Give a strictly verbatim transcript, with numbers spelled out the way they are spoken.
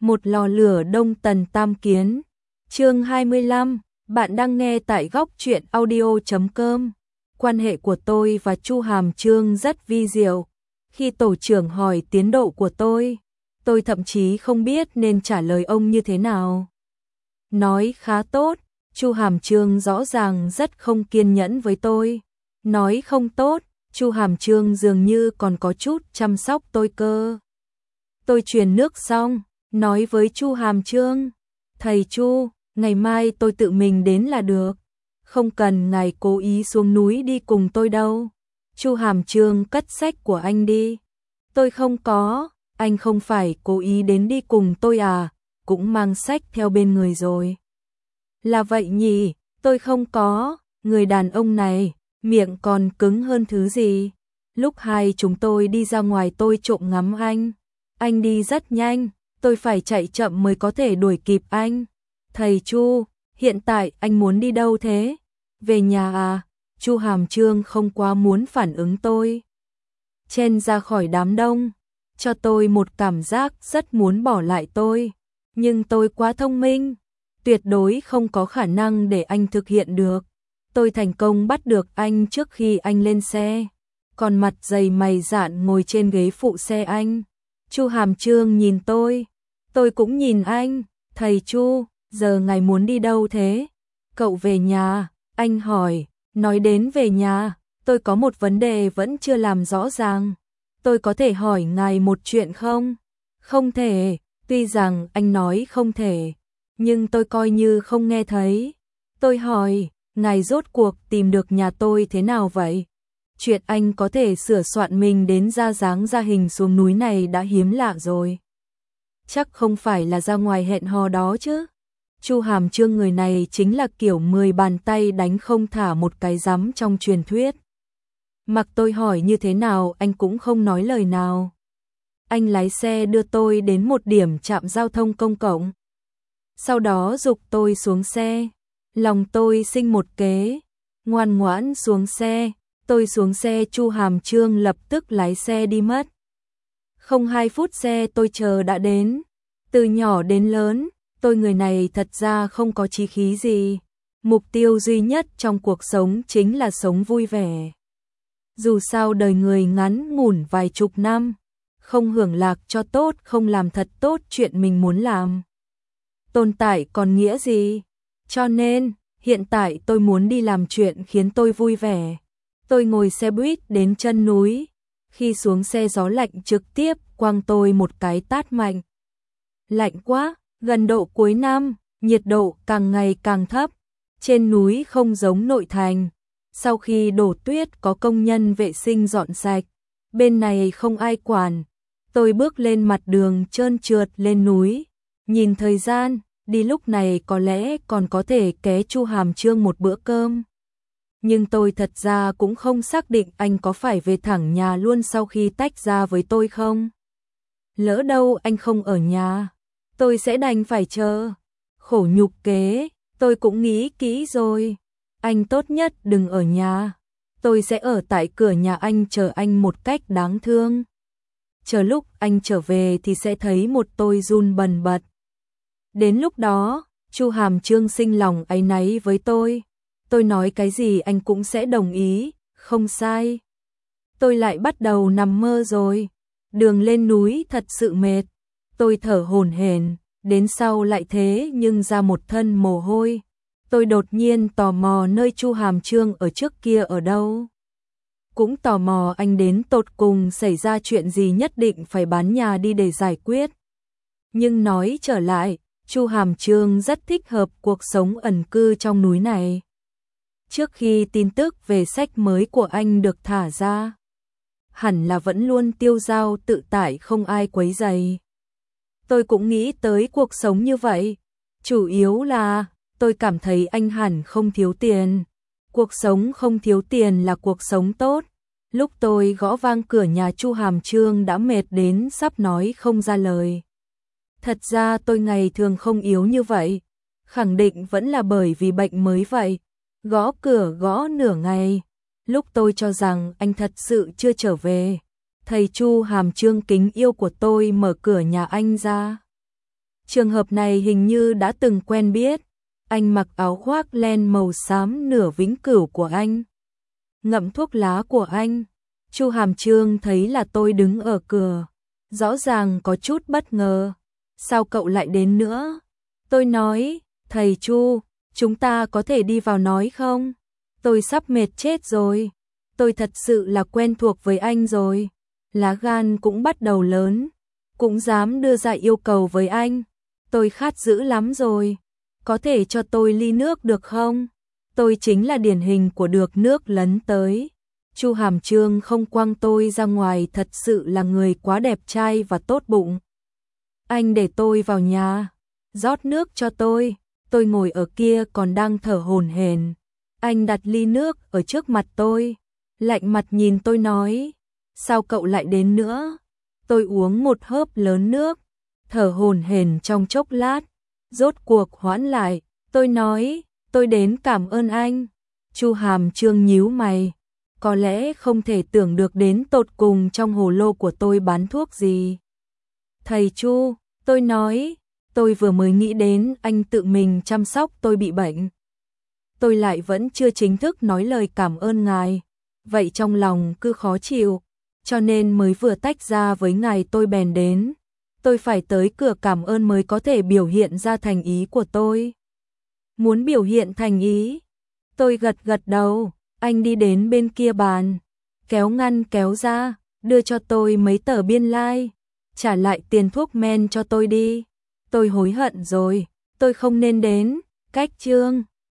Một lò lửa Đông Tần Tam Kiến. Chương hai mươi lăm, bạn đang nghe tại góc truyện audio chấm com. Quan hệ của tôi và Chu Hàm Chương rất vi diệu. Khi tổ trưởng hỏi tiến độ của tôi, tôi thậm chí không biết nên trả lời ông như thế nào. Nói khá tốt, Chu Hàm Chương rõ ràng rất không kiên nhẫn với tôi. Nói không tốt, Chu Hàm Chương dường như còn có chút chăm sóc tôi cơ. Tôi truyền nước xong, nói với Chu Hàm Chương, thầy Chu, ngày mai tôi tự mình đến là được, không cần ngài cố ý xuống núi đi cùng tôi đâu. Chu Hàm Chương cất sách của anh đi. Tôi không có, anh không phải cố ý đến đi cùng tôi à, cũng mang sách theo bên người rồi. Là vậy nhỉ, tôi không có, người đàn ông này, miệng còn cứng hơn thứ gì. Lúc hai chúng tôi đi ra ngoài tôi trộm ngắm anh. Anh đi rất nhanh, tôi phải chạy chậm mới có thể đuổi kịp anh. Thầy Chu, hiện tại anh muốn đi đâu thế? Về nhà à? Chu Hàm Chương không quá muốn phản ứng tôi. Chen ra khỏi đám đông, cho tôi một cảm giác rất muốn bỏ lại tôi. Nhưng tôi quá thông minh, tuyệt đối không có khả năng để anh thực hiện được. Tôi thành công bắt được anh trước khi anh lên xe, còn mặt dày mày dạn ngồi trên ghế phụ xe anh. Chu Hàm Chương nhìn tôi, tôi cũng nhìn anh. Thầy Chu, giờ ngài muốn đi đâu thế? Cậu về nhà, anh hỏi. Nói đến về nhà, tôi có một vấn đề vẫn chưa làm rõ ràng. Tôi có thể hỏi ngài một chuyện không? Không thể, tuy rằng anh nói không thể, nhưng tôi coi như không nghe thấy. Tôi hỏi, ngài rốt cuộc tìm được nhà tôi thế nào vậy? Chuyện anh có thể sửa soạn mình đến ra dáng ra hình xuống núi này đã hiếm lạ rồi. Chắc không phải là ra ngoài hẹn hò đó chứ. Chu Hàm Chương người này chính là kiểu mười bàn tay đánh không thả một cái rắm trong truyền thuyết. Mặc tôi hỏi như thế nào anh cũng không nói lời nào. Anh lái xe đưa tôi đến một điểm trạm giao thông công cộng. Sau đó giục tôi xuống xe. Lòng tôi sinh một kế, ngoan ngoãn xuống xe. Tôi xuống xe, Chu Hàm Chương lập tức lái xe đi mất. Không hai phút xe tôi chờ đã đến. Từ nhỏ đến lớn, tôi người này thật ra không có chí khí gì. Mục tiêu duy nhất trong cuộc sống chính là sống vui vẻ. Dù sao đời người ngắn ngủn vài chục năm, không hưởng lạc cho tốt, không làm thật tốt chuyện mình muốn làm, tồn tại còn nghĩa gì? Cho nên, hiện tại tôi muốn đi làm chuyện khiến tôi vui vẻ. Tôi ngồi xe buýt đến chân núi. Khi xuống xe gió lạnh trực tiếp quăng tôi một cái tát mạnh. Lạnh quá, gần độ cuối năm, nhiệt độ càng ngày càng thấp. Trên núi không giống nội thành. Sau khi đổ tuyết có công nhân vệ sinh dọn sạch. Bên này không ai quản. Tôi bước lên mặt đường trơn trượt lên núi. Nhìn thời gian, đi lúc này có lẽ còn có thể ké Chu Hàm Chương một bữa cơm. Nhưng tôi thật ra cũng không xác định anh có phải về thẳng nhà luôn sau khi tách ra với tôi không. Lỡ đâu anh không ở nhà, tôi sẽ đành phải chờ. Khổ nhục kế, tôi cũng nghĩ kỹ rồi. Anh tốt nhất đừng ở nhà. Tôi sẽ ở tại cửa nhà anh chờ anh một cách đáng thương. Chờ lúc anh trở về thì sẽ thấy một tôi run bần bật. Đến lúc đó, Chu Hàm Chương sinh lòng áy náy với tôi. Tôi nói cái gì anh cũng sẽ đồng ý, không sai. Tôi lại bắt đầu nằm mơ rồi. Đường lên núi thật sự mệt. Tôi thở hổn hển, đến sau lại thế nhưng ra một thân mồ hôi. Tôi đột nhiên tò mò nơi Chu Hàm Chương ở trước kia ở đâu. Cũng tò mò anh đến tột cùng xảy ra chuyện gì nhất định phải bán nhà đi để giải quyết. Nhưng nói trở lại, Chu Hàm Chương rất thích hợp cuộc sống ẩn cư trong núi này. Trước khi tin tức về sách mới của anh được thả ra, hẳn là vẫn luôn tiêu dao tự tại không ai quấy rầy. Tôi cũng nghĩ tới cuộc sống như vậy. Chủ yếu là tôi cảm thấy anh hẳn không thiếu tiền. Cuộc sống không thiếu tiền là cuộc sống tốt. Lúc tôi gõ vang cửa nhà Chu Hàm Chương đã mệt đến sắp nói không ra lời. Thật ra tôi ngày thường không yếu như vậy. Khẳng định vẫn là bởi vì bệnh mới vậy. Gõ cửa gõ nửa ngày. Lúc tôi cho rằng anh thật sự chưa trở về, thầy Chu Hàm Chương kính yêu của tôi mở cửa nhà anh ra. Trường hợp này hình như đã từng quen biết. Anh mặc áo khoác len màu xám nửa vĩnh cửu của anh. Ngậm thuốc lá của anh. Chu Hàm Trương thấy là tôi đứng ở cửa. Rõ ràng có chút bất ngờ. Sao cậu lại đến nữa? Tôi nói, thầy Chu, chúng ta có thể đi vào nói không? Tôi sắp mệt chết rồi. Tôi thật sự là quen thuộc với anh rồi. Lá gan cũng bắt đầu lớn. Cũng dám đưa ra yêu cầu với anh. Tôi khát dữ lắm rồi. Có thể cho tôi ly nước được không? Tôi chính là điển hình của được nước lấn tới. Chu Hàm Trương không quăng tôi ra ngoài, thật sự là người quá đẹp trai và tốt bụng. Anh để tôi vào nhà, rót nước cho tôi. Tôi ngồi ở kia còn đang thở hổn hển. Anh đặt ly nước ở trước mặt tôi, lạnh mặt nhìn tôi nói, sao cậu lại đến nữa? Tôi uống một hớp lớn nước, thở hổn hển trong chốc lát, rốt cuộc hoãn lại. Tôi nói, tôi đến cảm ơn anh. Chu Hàm Trương nhíu mày, có lẽ không thể tưởng được đến tột cùng trong hồ lô của tôi bán thuốc gì. Thầy Chu, tôi nói, tôi vừa mới nghĩ đến anh tự mình chăm sóc tôi bị bệnh. Tôi lại vẫn chưa chính thức nói lời cảm ơn ngài, vậy trong lòng cứ khó chịu, cho nên mới vừa tách ra với ngài tôi bèn đến. Tôi phải tới cửa cảm ơn mới có thể biểu hiện ra thành ý của tôi. Muốn biểu hiện thành ý? Tôi gật gật đầu. Anh đi đến bên kia bàn, kéo ngăn kéo ra, đưa cho tôi mấy tờ biên lai, trả lại tiền thuốc men cho tôi đi. Tôi hối hận rồi, tôi không nên đến. Cách chương